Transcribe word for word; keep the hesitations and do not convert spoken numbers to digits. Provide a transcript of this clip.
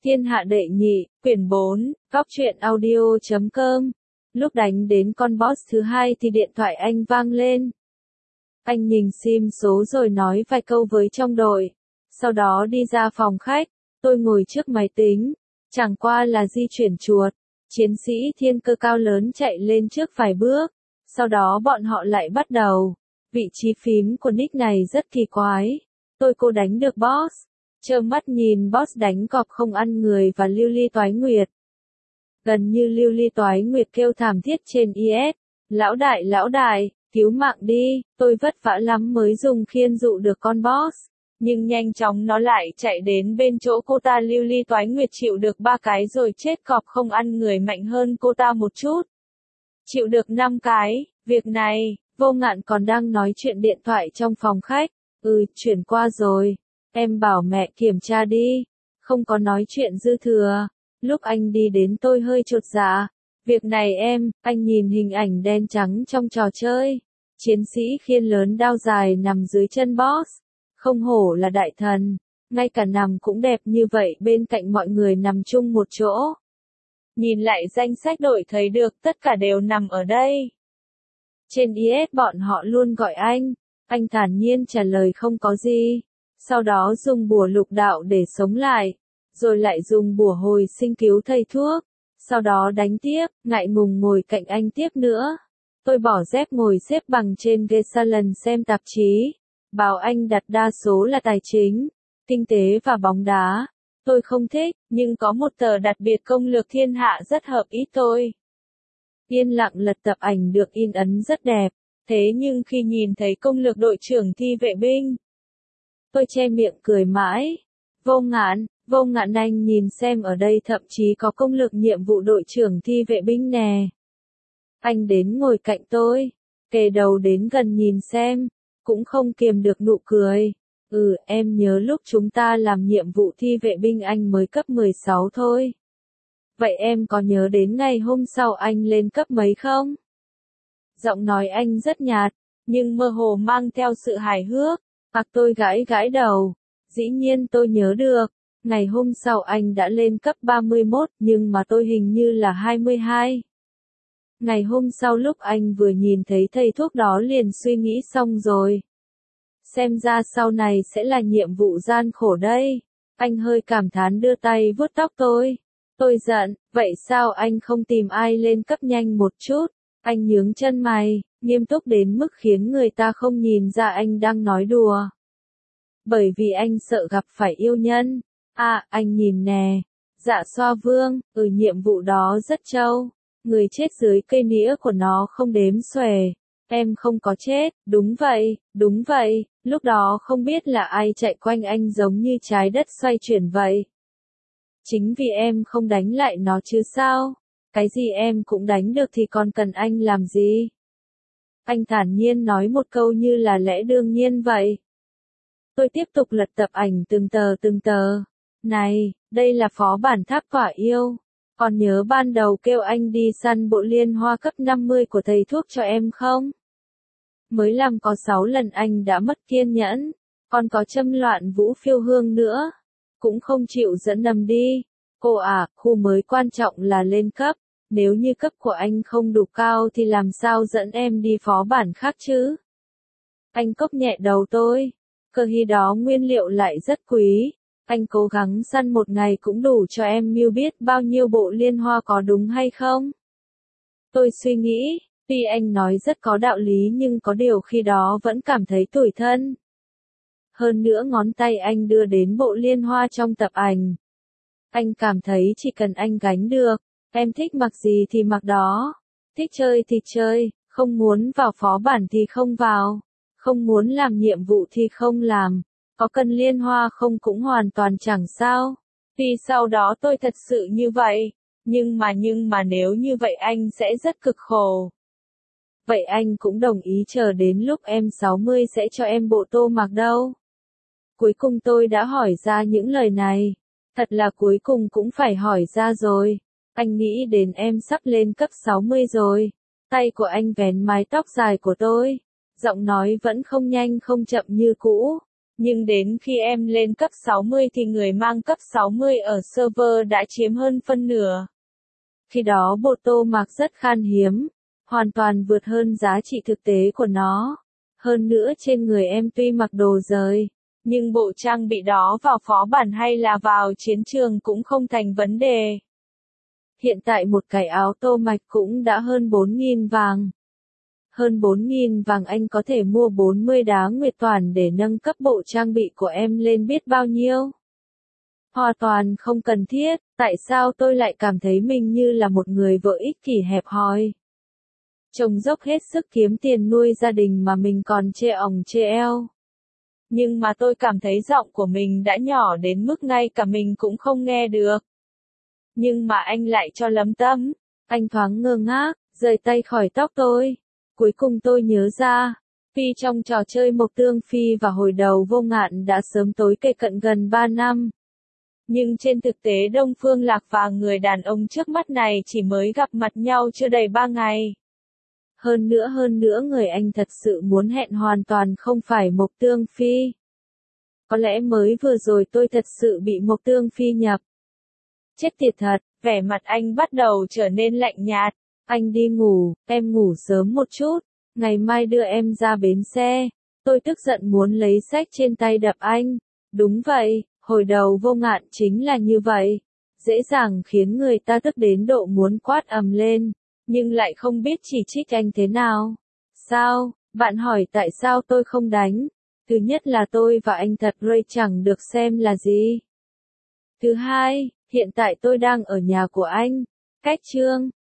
Thiên hạ đệ nhị, quyển bốn, góc truyện audio chấm com. Lúc đánh đến con boss thứ hai thì điện thoại anh vang lên. Anh nhìn sim số rồi nói vài câu với trong đội. Sau đó đi ra phòng khách, tôi ngồi trước máy tính. Chẳng qua là di chuyển chuột. Chiến sĩ thiên cơ cao lớn chạy lên trước vài bước. Sau đó bọn họ lại bắt đầu. Vị trí phím của nick này rất kỳ quái. Tôi cô đánh được boss. Trơ mắt nhìn boss đánh cọp không ăn người và lưu ly toái nguyệt. Gần như lưu ly toái nguyệt kêu thảm thiết trên i ét. Lão đại lão đại, cứu mạng đi, tôi vất vả lắm mới dùng khiên dụ được con boss. Nhưng nhanh chóng nó lại chạy đến bên chỗ cô ta. Lưu ly toái nguyệt chịu được ba cái rồi chết cọp không ăn người mạnh hơn cô ta một chút. Chịu được năm cái, việc này, Vô Ngạn còn đang nói chuyện điện thoại trong phòng khách. Ừ, chuyển qua rồi. Em bảo mẹ kiểm tra đi. Không có nói chuyện dư thừa. Lúc anh đi đến tôi hơi chột dạ. Việc này em, anh nhìn hình ảnh đen trắng trong trò chơi. Chiến sĩ khiên lớn đao dài nằm dưới chân boss. Không hổ là đại thần. Ngay cả nằm cũng đẹp như vậy bên cạnh mọi người nằm chung một chỗ. Nhìn lại danh sách đội thấy được tất cả đều nằm ở đây. Trên i ét bọn họ luôn gọi anh. Anh thản nhiên trả lời không có gì. Sau đó dùng bùa lục đạo để sống lại. Rồi lại dùng bùa hồi sinh cứu thầy thuốc. Sau đó đánh tiếp, ngại ngùng ngồi cạnh anh tiếp nữa. Tôi bỏ dép ngồi xếp bằng trên ghế salon xem tạp chí. Bảo anh đặt đa số là tài chính, kinh tế và bóng đá. Tôi không thích, nhưng có một tờ đặc biệt công lược thiên hạ rất hợp ý tôi. Yên lặng lật tập ảnh được in ấn rất đẹp. Thế nhưng khi nhìn thấy công lược đội trưởng thi vệ binh, tôi che miệng cười mãi. Vô Ngạn, Vô Ngạn anh nhìn xem ở đây thậm chí có công lược nhiệm vụ đội trưởng thi vệ binh nè. Anh đến ngồi cạnh tôi, kề đầu đến gần nhìn xem, cũng không kiềm được nụ cười. Ừ, em nhớ lúc chúng ta làm nhiệm vụ thi vệ binh anh mới cấp mười sáu thôi. Vậy em có nhớ đến ngày hôm sau anh lên cấp mấy không? Giọng nói anh rất nhạt, nhưng mơ hồ mang theo sự hài hước. Hoặc tôi gãi gãi đầu. Dĩ nhiên tôi nhớ được. Ngày hôm sau anh đã lên cấp ba mươi mốt, nhưng mà tôi hình như là hai mươi hai. Ngày hôm sau lúc anh vừa nhìn thấy thầy thuốc đó liền suy nghĩ xong rồi. Xem ra sau này sẽ là nhiệm vụ gian khổ đây. Anh hơi cảm thán đưa tay vuốt tóc tôi. Tôi giận, vậy sao anh không tìm ai lên cấp nhanh một chút? Anh nhướng chân mày, nghiêm túc đến mức khiến người ta không nhìn ra anh đang nói đùa. Bởi vì anh sợ gặp phải yêu nhân. À, anh nhìn nè. Dạ xoa vương, ừ nhiệm vụ đó rất trâu. Người chết dưới cây nĩa của nó không đếm xuể. Em không có chết, đúng vậy, đúng vậy. Lúc đó không biết là ai chạy quanh anh giống như trái đất xoay chuyển vậy. Chính vì em không đánh lại nó chứ sao? Cái gì em cũng đánh được thì còn cần anh làm gì? Anh thản nhiên nói một câu như là lẽ đương nhiên vậy. Tôi tiếp tục lật tập ảnh từng tờ từng tờ. Này, đây là phó bản tháp quả yêu. Còn nhớ ban đầu kêu anh đi săn bộ liên hoa cấp năm mươi của thầy thuốc cho em không? Mới làm có sáu lần anh đã mất kiên nhẫn. Còn có châm loạn vũ phiêu hương nữa. Cũng không chịu dẫn nầm đi. Cô à, khu mới quan trọng là lên cấp. Nếu như cấp của anh không đủ cao thì làm sao dẫn em đi phó bản khác chứ? Anh cốc nhẹ đầu tôi. Cơ khi đó nguyên liệu lại rất quý. Anh cố gắng săn một ngày cũng đủ cho em mưu biết bao nhiêu bộ liên hoa có đúng hay không? Tôi suy nghĩ, tuy anh nói rất có đạo lý nhưng có điều khi đó vẫn cảm thấy tủi thân. Hơn nữa ngón tay anh đưa đến bộ liên hoa trong tập ảnh. Anh cảm thấy chỉ cần anh gánh được, em thích mặc gì thì mặc đó. Thích chơi thì chơi, không muốn vào phó bản thì không vào. Không muốn làm nhiệm vụ thì không làm. Có cần liên hoa không cũng hoàn toàn chẳng sao. Tuy sau đó tôi thật sự như vậy. Nhưng mà nhưng mà nếu như vậy anh sẽ rất cực khổ. Vậy anh cũng đồng ý chờ đến lúc em sáu mươi sẽ cho em bộ tô mặc đâu. Cuối cùng tôi đã hỏi ra những lời này. Thật là cuối cùng cũng phải hỏi ra rồi. Anh nghĩ đến em sắp lên cấp sáu mươi rồi. Tay của anh vén mái tóc dài của tôi. Giọng nói vẫn không nhanh không chậm như cũ. Nhưng đến khi em lên cấp sáu mươi thì người mang cấp sáu mươi ở server đã chiếm hơn phân nửa. Khi đó bộ tô mặc rất khan hiếm, hoàn toàn vượt hơn giá trị thực tế của nó. Hơn nữa trên người em tuy mặc đồ rời, nhưng bộ trang bị đó vào phó bản hay là vào chiến trường cũng không thành vấn đề. Hiện tại một cái áo tô mạch cũng đã hơn bốn nghìn vàng. Hơn bốn nghìn vàng anh có thể mua bốn mươi đá nguyệt toàn để nâng cấp bộ trang bị của em lên biết bao nhiêu. Hoàn toàn không cần thiết, tại sao tôi lại cảm thấy mình như là một người vợ ích kỷ hẹp hòi. Chồng dốc hết sức kiếm tiền nuôi gia đình mà mình còn chê òng chê eo. Nhưng mà tôi cảm thấy giọng của mình đã nhỏ đến mức ngay cả mình cũng không nghe được. Nhưng mà anh lại cho lấm tấm. Anh thoáng ngơ ngác, rời tay khỏi tóc tôi. Cuối cùng tôi nhớ ra, Phi trong trò chơi Mộc Tương Phi và hồi đầu Vô Ngạn đã sớm tối kề cận gần ba năm. Nhưng trên thực tế Đông Phương Lạc và người đàn ông trước mắt này chỉ mới gặp mặt nhau chưa đầy ba ngày. Hơn nữa hơn nữa người anh thật sự muốn hẹn hoàn toàn không phải Mộc Tương Phi. Có lẽ mới vừa rồi tôi thật sự bị Mộc Tương Phi nhập. Chết tiệt thật, vẻ mặt anh bắt đầu trở nên lạnh nhạt. Anh đi ngủ, em ngủ sớm một chút, ngày mai đưa em ra bến xe. Tôi tức giận muốn lấy sách trên tay đập anh. Đúng vậy, hồi đầu Vô Ngạn chính là như vậy. Dễ dàng khiến người ta tức đến độ muốn quát ầm lên, nhưng lại không biết chỉ trích anh thế nào. Sao, bạn hỏi tại sao tôi không đánh? Thứ nhất là tôi và anh thật rơi chẳng được xem là gì. Thứ hai, hiện tại tôi đang ở nhà của anh, cách Trương.